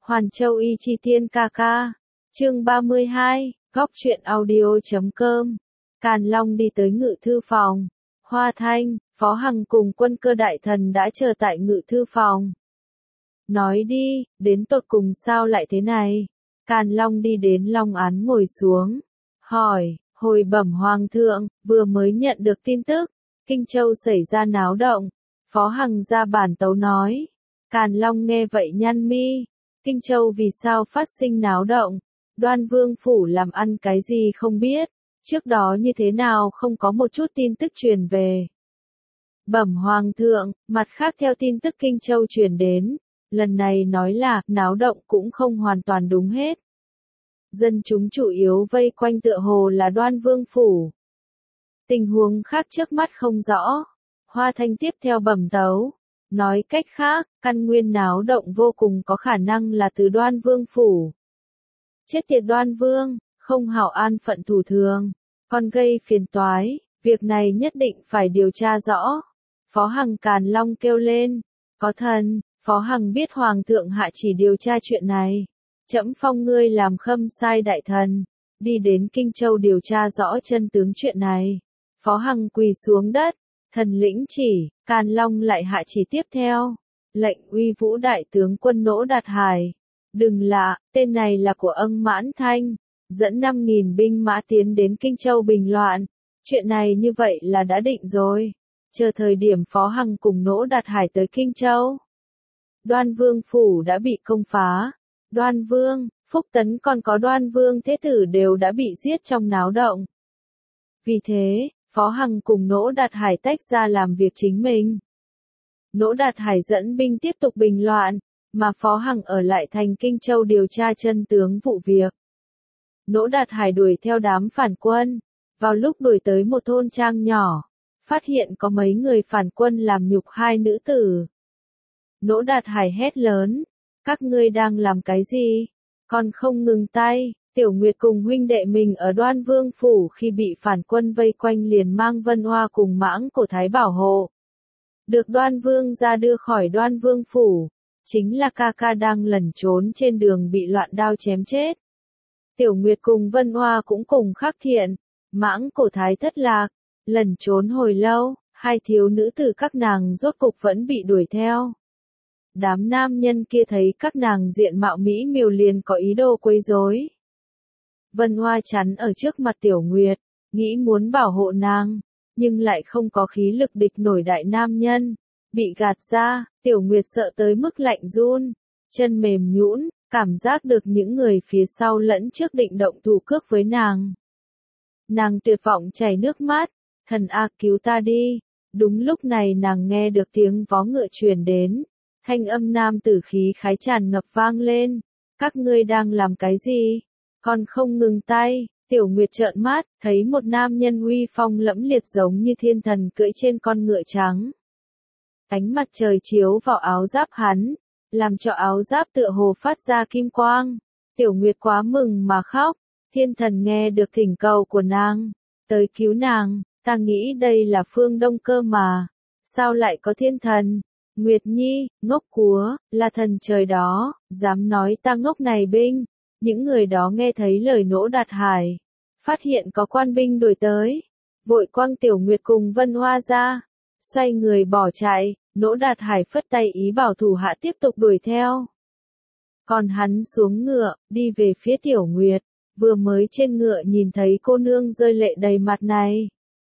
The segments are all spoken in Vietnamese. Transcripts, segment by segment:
Hoàn Châu Y Chi Tiên ca ca. Chương 32, góc truyện audio.com. Càn Long đi tới ngự thư phòng. Hoa Thanh, Phó Hằng cùng Quân Cơ đại thần đã chờ tại ngự thư phòng. Nói đi, đến tột cùng sao lại thế này? Càn Long đi đến Long Án ngồi xuống. Hỏi, hồi bẩm Hoàng thượng, vừa mới nhận được tin tức, Kinh Châu xảy ra náo động. Phó Hằng ra bản tấu nói. Càn Long nghe vậy nhăn mi. Kinh Châu vì sao phát sinh náo động? Đoan Vương phủ làm ăn cái gì không biết, trước đó như thế nào không có một chút tin tức truyền về. Bẩm Hoàng thượng, mặt khác theo tin tức Kinh Châu truyền đến, lần này nói là náo động cũng không hoàn toàn đúng hết. Dân chúng chủ yếu vây quanh tựa hồ là Đoan Vương phủ. Tình huống khác trước mắt không rõ. Hoa Thanh tiếp theo bẩm tấu. Nói cách khác, căn nguyên náo động vô cùng có khả năng là từ Đoan Vương phủ. Chết tiệt Đoan Vương, không hảo an phận thủ thường, còn gây phiền toái, việc này nhất định phải điều tra rõ. Phó Hằng Càn Long kêu lên, có thần, Phó Hằng biết Hoàng thượng hạ chỉ điều tra chuyện này. Trẫm phong ngươi làm khâm sai đại thần, đi đến Kinh Châu điều tra rõ chân tướng chuyện này. Phó Hằng quỳ xuống đất. Thần lĩnh chỉ, Càn Long lại hạ chỉ tiếp theo. Lệnh uy vũ đại tướng quân Nỗ Đạt Hải. Đừng lạ, tên này là của Ân Mãn Thanh. Dẫn 5.000 binh mã tiến đến Kinh Châu bình loạn. Chuyện này như vậy là đã định rồi. Chờ thời điểm Phó Hằng cùng Nỗ Đạt Hải tới Kinh Châu. Đoan Vương phủ đã bị công phá. Đoan Vương, Phúc Tấn còn có Đoan Vương Thế Tử đều đã bị giết trong náo động. Vì thế, Phó Hằng cùng Nỗ Đạt Hải tách ra làm việc chính mình. Nỗ Đạt Hải dẫn binh tiếp tục bình loạn, mà Phó Hằng ở lại thành Kinh Châu điều tra chân tướng vụ việc. Nỗ Đạt Hải đuổi theo đám phản quân, vào lúc đuổi tới một thôn trang nhỏ, phát hiện có mấy người phản quân làm nhục hai nữ tử. Nỗ Đạt Hải hét lớn, các ngươi đang làm cái gì? Còn không ngừng tay. Tiểu Nguyệt cùng huynh đệ mình ở Đoan Vương phủ khi bị phản quân vây quanh liền mang Vân Hoa cùng Mãng Cổ Thái bảo hộ. Được Đoan Vương ra đưa khỏi Đoan Vương phủ, chính là ca ca đang lẩn trốn trên đường bị loạn đao chém chết. Tiểu Nguyệt cùng Vân Hoa cũng cùng Khắc Thiện, Mãng Cổ Thái thất lạc, lẩn trốn hồi lâu, hai thiếu nữ từ các nàng rốt cục vẫn bị đuổi theo. Đám nam nhân kia thấy các nàng diện mạo mỹ miều liền có ý đồ quấy rối. Vân Hoa chắn ở trước mặt Tiểu Nguyệt, nghĩ muốn bảo hộ nàng, nhưng lại không có khí lực địch nổi đại nam nhân. Bị gạt ra, Tiểu Nguyệt sợ tới mức lạnh run, chân mềm nhũn, cảm giác được những người phía sau lẫn trước định động thủ cước với nàng. Nàng tuyệt vọng chảy nước mắt, thần a cứu ta đi. Đúng lúc này nàng nghe được tiếng vó ngựa truyền đến, thanh âm nam tử khí khái tràn ngập vang lên. Các ngươi đang làm cái gì? Còn không ngừng tay. Tiểu Nguyệt trợn mắt, thấy một nam nhân uy phong lẫm liệt giống như thiên thần cưỡi trên con ngựa trắng. Ánh mặt trời chiếu vào áo giáp hắn, làm cho áo giáp tựa hồ phát ra kim quang. Tiểu Nguyệt quá mừng mà khóc, thiên thần nghe được thỉnh cầu của nàng, tới cứu nàng, ta nghĩ đây là phương Đông cơ mà, sao lại có thiên thần? Nguyệt Nhi, ngốc cúa, là thần trời đó, dám nói ta ngốc này binh. Những người đó nghe thấy lời Nỗ Đạt Hải, phát hiện có quan binh đuổi tới, vội quăng Tiểu Nguyệt cùng Vân Hoa ra, xoay người bỏ chạy. Nỗ Đạt Hải phất tay ý bảo thủ hạ tiếp tục đuổi theo. Còn hắn xuống ngựa, đi về phía Tiểu Nguyệt, vừa mới trên ngựa nhìn thấy cô nương rơi lệ đầy mặt này.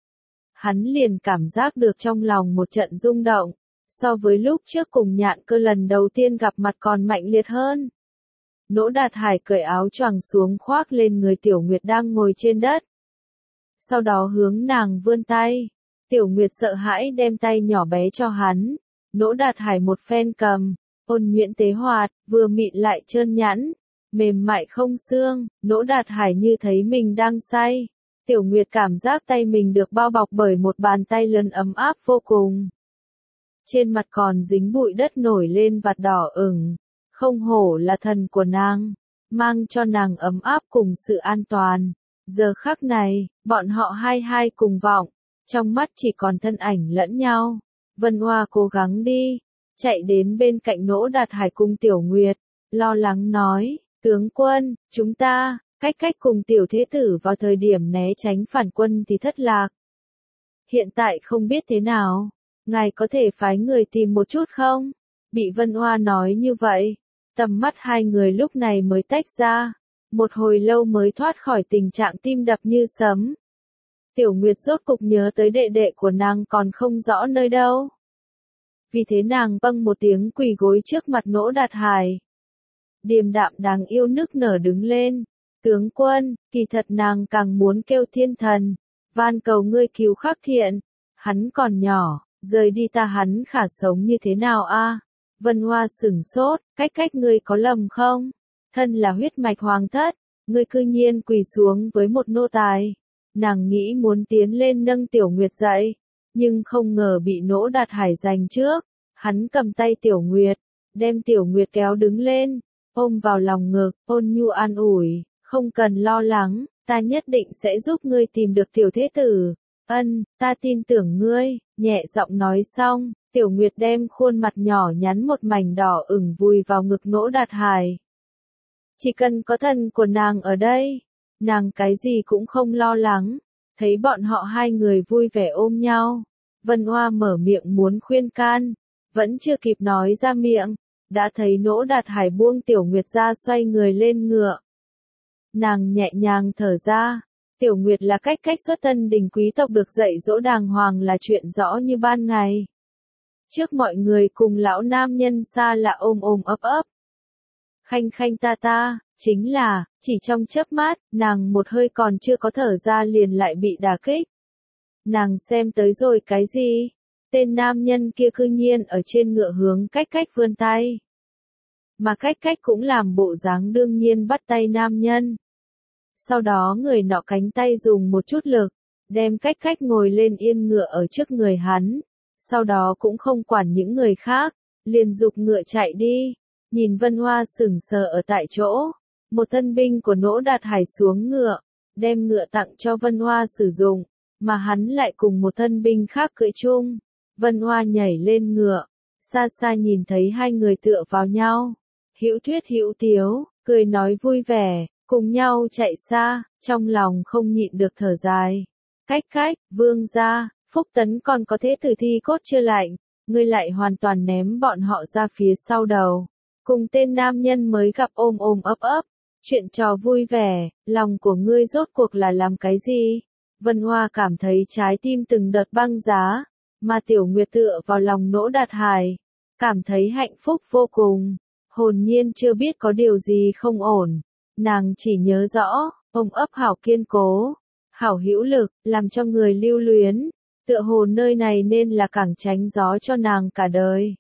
Hắn liền cảm giác được trong lòng một trận rung động, so với lúc trước cùng Nhạn Cơ lần đầu tiên gặp mặt còn mạnh liệt hơn. Nỗ Đạt Hải cởi áo choàng xuống khoác lên người Tiểu Nguyệt đang ngồi trên đất. Sau đó hướng nàng vươn tay. Tiểu Nguyệt sợ hãi đem tay nhỏ bé cho hắn. Nỗ Đạt Hải một phen cầm, ôn nhuyễn tế hoạt, vừa mịn lại trơn nhẵn, mềm mại không xương. Nỗ Đạt Hải như thấy mình đang say. Tiểu Nguyệt cảm giác tay mình được bao bọc bởi một bàn tay lớn ấm áp vô cùng. Trên mặt còn dính bụi đất nổi lên vạt đỏ ửng. Không hổ là thần của nàng, mang cho nàng ấm áp cùng sự an toàn. Giờ khắc này, bọn họ hai cùng vọng, trong mắt chỉ còn thân ảnh lẫn nhau. Vân Hoa cố gắng đi, chạy đến bên cạnh Nỗ Đạt Hải cùng Tiểu Nguyệt, lo lắng nói, tướng quân, chúng ta, cách cách cùng tiểu thế tử vào thời điểm né tránh phản quân thì thất lạc. Hiện tại không biết thế nào, ngài có thể phái người tìm một chút không? Bị Vân Oa nói như vậy, tầm mắt hai người lúc này mới tách ra, một hồi lâu mới thoát khỏi tình trạng tim đập như sấm. Tiểu Nguyệt rốt cục nhớ tới đệ đệ của nàng còn không rõ nơi đâu. Vì thế nàng bâng một tiếng quỳ gối trước mặt Nỗ Đạt Hải. Điềm đạm đáng yêu nức nở đứng lên. Tướng quân, kỳ thật nàng càng muốn kêu thiên thần. Van cầu ngươi cứu Khắc Thiện. Hắn còn nhỏ, rời đi ta hắn khả sống như thế nào a? Vân Hoa sửng sốt, cách ngươi có lầm không? Thân là huyết mạch hoàng thất, ngươi cư nhiên quỳ xuống với một nô tài. Nàng nghĩ muốn tiến lên nâng Tiểu Nguyệt dậy, nhưng không ngờ bị Nỗ Đạt Hải giành trước. Hắn cầm tay Tiểu Nguyệt, đem Tiểu Nguyệt kéo đứng lên, ôm vào lòng ngực, ôn nhu an ủi, không cần lo lắng, ta nhất định sẽ giúp ngươi tìm được tiểu thế tử. Ân, ta tin tưởng ngươi, nhẹ giọng nói xong, Tiểu Nguyệt đem khuôn mặt nhỏ nhắn một mảnh đỏ ửng vùi vào ngực Nỗ Đạt Hải. Chỉ cần có thân của nàng ở đây, nàng cái gì cũng không lo lắng. Thấy bọn họ hai người vui vẻ ôm nhau, Vân Hoa mở miệng muốn khuyên can, vẫn chưa kịp nói ra miệng, đã thấy Nỗ Đạt Hải buông Tiểu Nguyệt ra xoay người lên ngựa. Nàng nhẹ nhàng thở ra, Tiểu Nguyệt là cách xuất thân đình quý tộc được dạy dỗ đàng hoàng là chuyện rõ như ban ngày. Trước mọi người cùng lão nam nhân xa lạ ôm ấp ấp. Khanh khanh ta, chính là, chỉ trong chớp mắt, nàng một hơi còn chưa có thở ra liền lại bị đả kích. Nàng xem tới rồi cái gì? Tên nam nhân kia cư nhiên ở trên ngựa hướng cách vươn tay. Mà cách cũng làm bộ dáng đương nhiên bắt tay nam nhân. Sau đó người nọ cánh tay dùng một chút lực, đem cách ngồi lên yên ngựa ở trước người hắn. Sau đó cũng không quản những người khác, liền giục ngựa chạy đi. Nhìn Vân Hoa sững sờ ở tại chỗ, một thân binh của Nỗ Đạt Hải xuống ngựa, đem ngựa tặng cho Vân Hoa sử dụng, mà hắn lại cùng một thân binh khác cưỡi chung. Vân Hoa nhảy lên ngựa, xa xa nhìn thấy hai người tựa vào nhau, hữu thuyết hữu tiếu, cười nói vui vẻ, cùng nhau chạy xa, trong lòng không nhịn được thở dài. Cách, vương gia, Phúc Tấn còn có thế tử thi cốt chưa lạnh, ngươi lại hoàn toàn ném bọn họ ra phía sau đầu. Cùng tên nam nhân mới gặp ôm ấp, chuyện trò vui vẻ, lòng của ngươi rốt cuộc là làm cái gì? Vân Hoa cảm thấy trái tim từng đợt băng giá, mà Tiểu Nguyệt tựa vào lòng Nỗ Đạt Hải, cảm thấy hạnh phúc vô cùng, hồn nhiên chưa biết có điều gì không ổn. Nàng chỉ nhớ rõ, ôm ấp hảo kiên cố, hảo hữu lực, làm cho người lưu luyến, tựa hồ nơi này nên là cảng tránh gió cho nàng cả đời.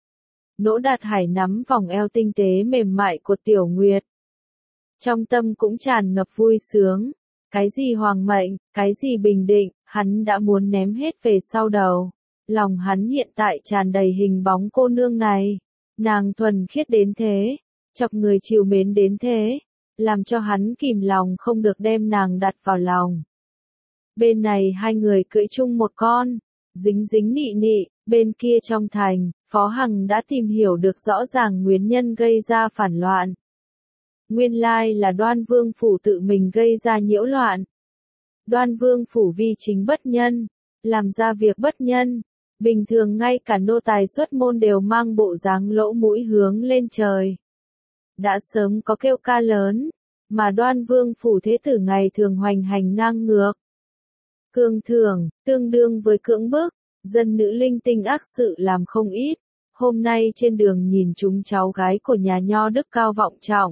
Nỗ Đạt Hải nắm vòng eo tinh tế mềm mại của Tiểu Nguyệt. Trong tâm cũng tràn ngập vui sướng, cái gì hoàng mệnh, cái gì bình định, hắn đã muốn ném hết về sau đầu. Lòng hắn hiện tại tràn đầy hình bóng cô nương này, nàng thuần khiết đến thế, chọc người chiều mến đến thế, làm cho hắn kìm lòng không được đem nàng đặt vào lòng. Bên này hai người cưỡi chung một con, dính nị nị, bên kia trong thành, Phó Hằng đã tìm hiểu được rõ ràng nguyên nhân gây ra phản loạn. Nguyên lai là Đoan Vương Phủ tự mình gây ra nhiễu loạn. Đoan Vương Phủ vi chính bất nhân, làm ra việc bất nhân, bình thường ngay cả nô tài xuất môn đều mang bộ dáng lỗ mũi hướng lên trời. Đã sớm có kêu ca lớn, mà Đoan Vương Phủ thế tử ngày thường hoành hành ngang ngược. Cương thưởng, tương đương với cưỡng bức, dân nữ linh tinh ác sự làm không ít. Hôm nay trên đường nhìn chúng cháu gái của nhà nho đức cao vọng trọng.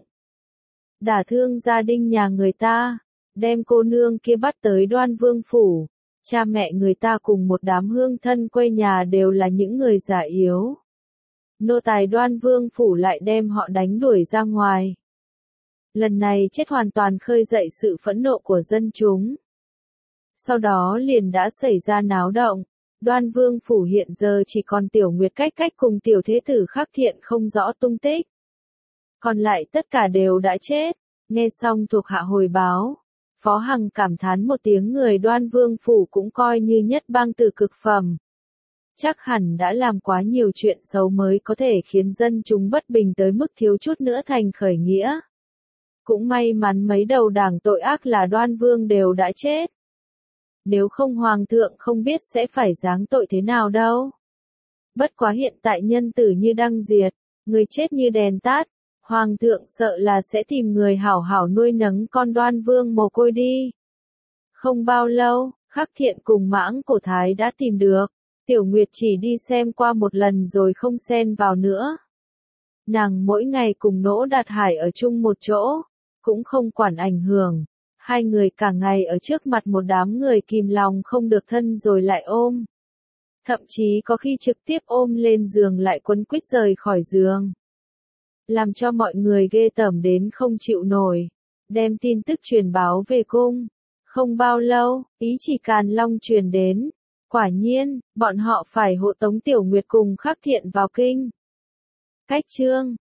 Đả thương gia đình nhà người ta, đem cô nương kia bắt tới Đoan Vương Phủ. Cha mẹ người ta cùng một đám hương thân quê nhà đều là những người già yếu. Nô tài Đoan Vương Phủ lại đem họ đánh đuổi ra ngoài. Lần này chết hoàn toàn khơi dậy sự phẫn nộ của dân chúng. Sau đó liền đã xảy ra náo động. Đoan Vương Phủ hiện giờ chỉ còn Tiểu Nguyệt cách cùng tiểu thế tử Khắc Thiện không rõ tung tích. Còn lại tất cả đều đã chết. Nghe xong thuộc hạ hồi báo, Phó Hằng cảm thán một tiếng, người Đoan Vương Phủ cũng coi như nhất bang tử cực phẩm. chắc hẳn đã làm quá nhiều chuyện xấu mới có thể khiến dân chúng bất bình tới mức thiếu chút nữa thành khởi nghĩa. Cũng may mắn mấy đầu đảng tội ác là Đoan Vương đều đã chết. Nếu không hoàng thượng không biết sẽ phải giáng tội thế nào đâu. Bất quá hiện tại nhân tử như đăng diệt, người chết như đèn tắt, hoàng thượng sợ là sẽ tìm người hảo hảo nuôi nấng con Đoan Vương mồ côi đi. Không bao lâu, Khắc Thiện cùng Mãng Cổ Thái đã tìm được. Tiểu Nguyệt chỉ đi xem qua một lần rồi không xen vào nữa. Nàng mỗi ngày cùng Nỗ Đạt Hải ở chung một chỗ, cũng không quản ảnh hưởng. Hai người cả ngày ở trước mặt một đám người kìm lòng không được thân rồi lại ôm. Thậm chí có khi trực tiếp ôm lên giường lại quấn quýt rời khỏi giường. Làm cho mọi người ghê tởm đến không chịu nổi. Đem tin tức truyền báo về cung. Không bao lâu, ý chỉ Càn Long truyền đến. Quả nhiên, bọn họ phải hộ tống Tiểu Nguyệt cùng Khắc Thiện vào kinh. Cách chương